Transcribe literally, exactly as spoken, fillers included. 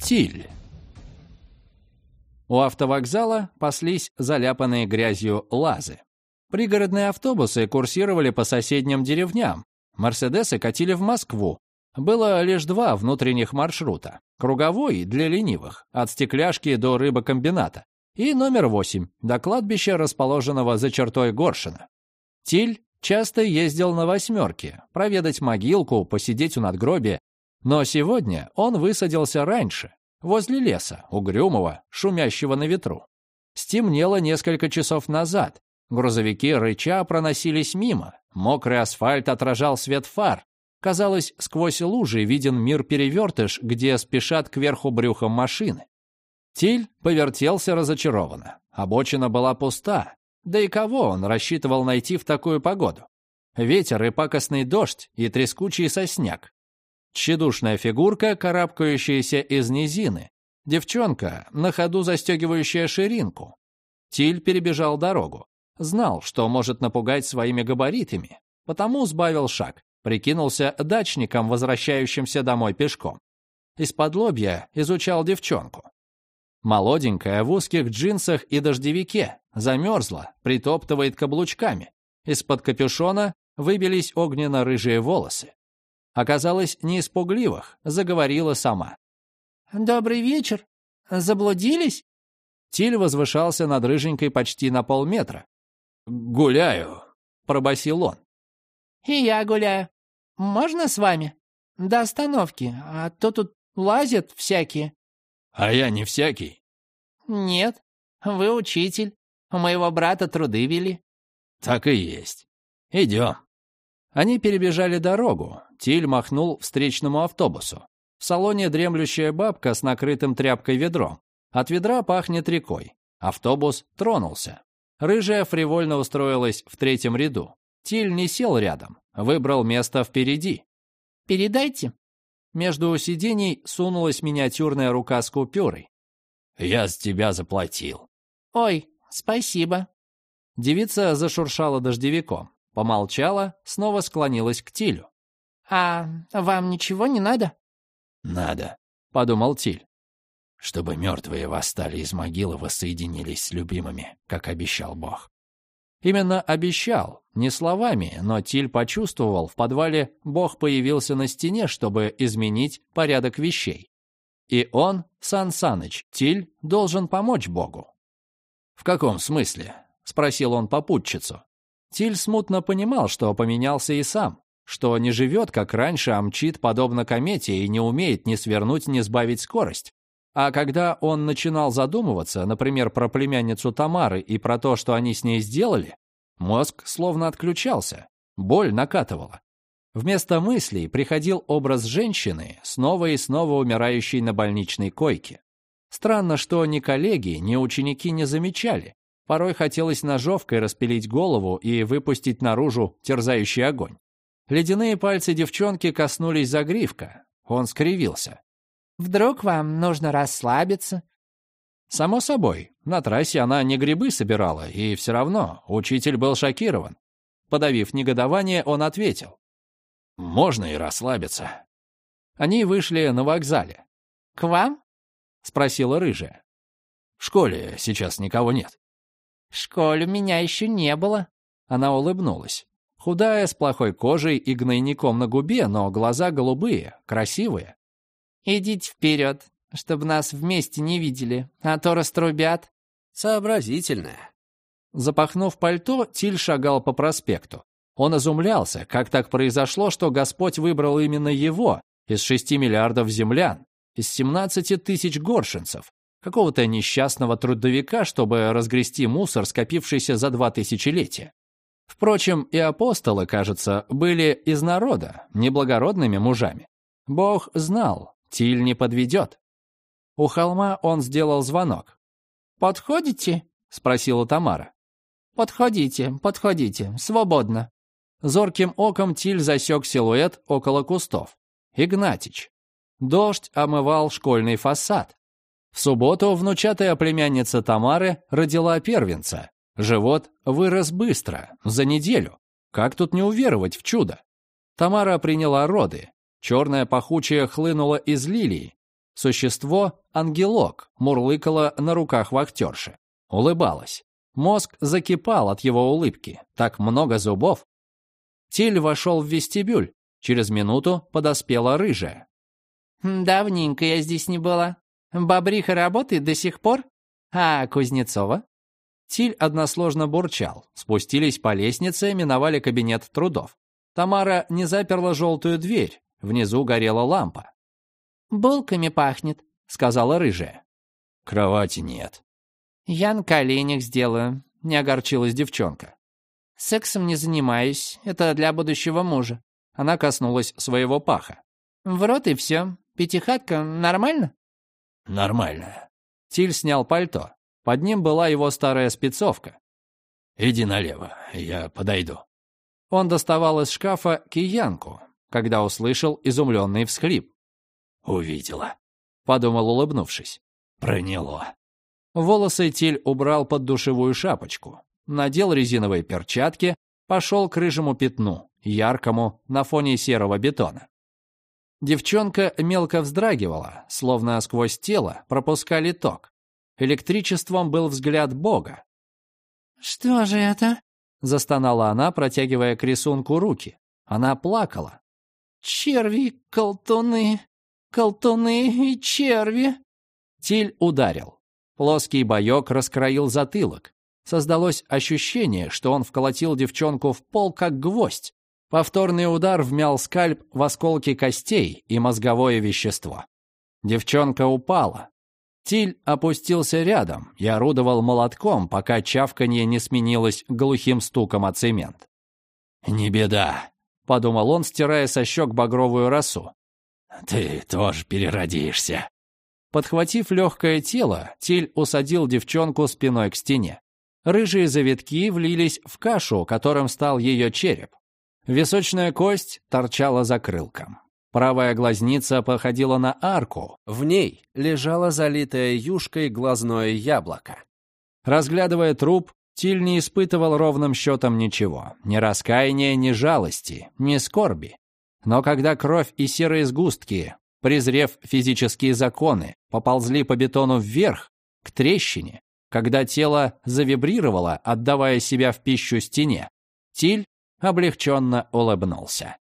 Тиль. У автовокзала паслись заляпанные грязью лазы. Пригородные автобусы курсировали по соседним деревням. Мерседесы катили в Москву. Было лишь два внутренних маршрута. Круговой для ленивых, от Стекляшки до рыбокомбината. И номер восемь, до кладбища, расположенного за чертой Горшина. Тиль часто ездил на «восьмерке», проведать могилку, посидеть у надгробия. Но сегодня он высадился раньше, возле леса, угрюмого, шумящего на ветру. Стемнело несколько часов назад. Грузовики рыча проносились мимо. Мокрый асфальт отражал свет фар. Казалось, сквозь лужи виден мир-перевертыш, где спешат кверху брюхом машины. Тиль повертелся разочарованно. Обочина была пуста. Да и кого он рассчитывал найти в такую погоду? Ветер и пакостный дождь, и трескучий сосняк. Тщедушная фигурка, карабкающаяся из низины. Девчонка, на ходу застегивающая ширинку. Тиль перебежал дорогу. Знал, что может напугать своими габаритами, потому сбавил шаг, прикинулся дачником, возвращающимся домой пешком. Исподлобья изучал девчонку. Молоденькая в узких джинсах и дождевике, замерзла, притоптывает каблучками. Из-под капюшона выбились огненно-рыжие волосы. Оказалось, не из пугливых, заговорила сама. «Добрый вечер. Заблудились?» Тиль возвышался над рыженькой почти на полметра. «Гуляю», — пробасил он. «И я гуляю. Можно с вами? До остановки, а то тут лазят всякие». «А я не всякий». «Нет, вы учитель. У моего брата труды вели». «Так и есть. Идем». Они перебежали дорогу. Тиль махнул встречному автобусу. В салоне дремлющая бабка с накрытым тряпкой ведром. От ведра пахнет рекой. Автобус тронулся. Рыжая фривольно устроилась в третьем ряду. Тиль не сел рядом, выбрал место впереди. «Передайте». Между сидений сунулась миниатюрная рука с купюрой. «Я с тебя заплатил». «Ой, спасибо». Девица зашуршала дождевиком, помолчала, снова склонилась к Тилю. «А вам ничего не надо?» «Надо», — подумал Тиль. «Чтобы мертвые восстали из могилы, воссоединились с любимыми, как обещал Бог». Именно обещал, не словами, но Тиль почувствовал, в подвале Бог появился на стене, чтобы изменить порядок вещей. И он, Сан Саныч, Тиль, должен помочь Богу. «В каком смысле?» — спросил он попутчицу. Тиль смутно понимал, что поменялся и сам, что не живет, как раньше, а мчит подобно комете и не умеет ни свернуть, ни сбавить скорость. А когда он начинал задумываться, например, про племянницу Тамары и про то, что они с ней сделали, мозг словно отключался, боль накатывала. Вместо мыслей приходил образ женщины, снова и снова умирающей на больничной койке. Странно, что ни коллеги, ни ученики не замечали. Порой хотелось ножовкой распилить голову и выпустить наружу терзающий огонь. Ледяные пальцы девчонки коснулись загривка. Он скривился. «Вдруг вам нужно расслабиться?» Само собой, на трассе она не грибы собирала, и все равно учитель был шокирован. Подавив негодование, он ответил. «Можно и расслабиться». Они вышли на вокзале. «К вам?» — спросила рыжая. «В школе сейчас никого нет». «В школе меня еще не было». Она улыбнулась. Худая, с плохой кожей и гнойником на губе, но глаза голубые, красивые. «Идите вперед, чтобы нас вместе не видели, а то раструбят». «Сообразительная». Запахнув пальто, Тиль шагал по проспекту. Он изумлялся, как так произошло, что Господь выбрал именно его из шести миллиардов землян, из семнадцати тысяч горшинцев, какого-то несчастного трудовика, чтобы разгрести мусор, скопившийся за два тысячелетия. Впрочем, и апостолы, кажется, были из народа, неблагородными мужами. Бог знал, Тиль не подведет. У холма он сделал звонок. «Подходите?» — спросила Тамара. «Подходите, подходите, свободно». Зорким оком Тиль засек силуэт около кустов. Игнатич. Дождь омывал школьный фасад. В субботу внучатая племянница Тамары родила первенца. Живот вырос быстро, за неделю. Как тут не уверовать в чудо? Тамара приняла роды. Черная пахучая хлынула из лилии. Существо, ангелок, мурлыкало на руках вахтерши. Улыбалась. Мозг закипал от его улыбки. Так много зубов. Тиль вошел в вестибюль. Через минуту подоспела рыжая. «Давненько я здесь не была. Бобриха работает до сих пор? А Кузнецова?» Тиль односложно бурчал. Спустились по лестнице, миновали кабинет трудов. Тамара не заперла желтую дверь. Внизу горела лампа. «Булками пахнет», — сказала рыжая. «Кровати нет». «Я на коленях сделаю», — не огорчилась девчонка. «Сексом не занимаюсь, это для будущего мужа». Она коснулась своего паха. «В рот и все. Пятихатка нормально?» «Нормально». Тиль снял пальто. Под ним была его старая спецовка. «Иди налево, я подойду». Он доставал из шкафа киянку, когда услышал изумленный всхлип. «Увидела», — подумал, улыбнувшись. «Проняло». Волосы Тиль убрал под душевую шапочку, надел резиновые перчатки, пошел к рыжему пятну, яркому на фоне серого бетона. Девчонка мелко вздрагивала, словно сквозь тело пропускали ток. Электричеством был взгляд Бога. «Что же это?» — застонала она, протягивая к рисунку руки. Она плакала. «Черви, колтуны, колтуны и черви!» Тиль ударил. Плоский боек раскроил затылок. Создалось ощущение, что он вколотил девчонку в пол, как гвоздь. Повторный удар вмял скальп в осколки костей и мозговое вещество. Девчонка упала. Тиль опустился рядом и орудовал молотком, пока чавканье не сменилось глухим стуком о цемент. «Не беда», — подумал он, стирая со щек багровую росу. «Ты тоже переродишься». Подхватив легкое тело, Тиль усадил девчонку спиной к стене. Рыжие завитки влились в кашу, которым стал ее череп. Височная кость торчала закрылком. Правая глазница походила на арку. В ней лежало залитое юшкой глазное яблоко. Разглядывая труп, Тиль не испытывал ровным счетом ничего. Ни раскаяния, ни жалости, ни скорби. Но когда кровь и серые сгустки, презрев физические законы, поползли по бетону вверх, к трещине, когда тело завибрировало, отдавая себя в пищу стене, Тиль облегченно улыбнулся.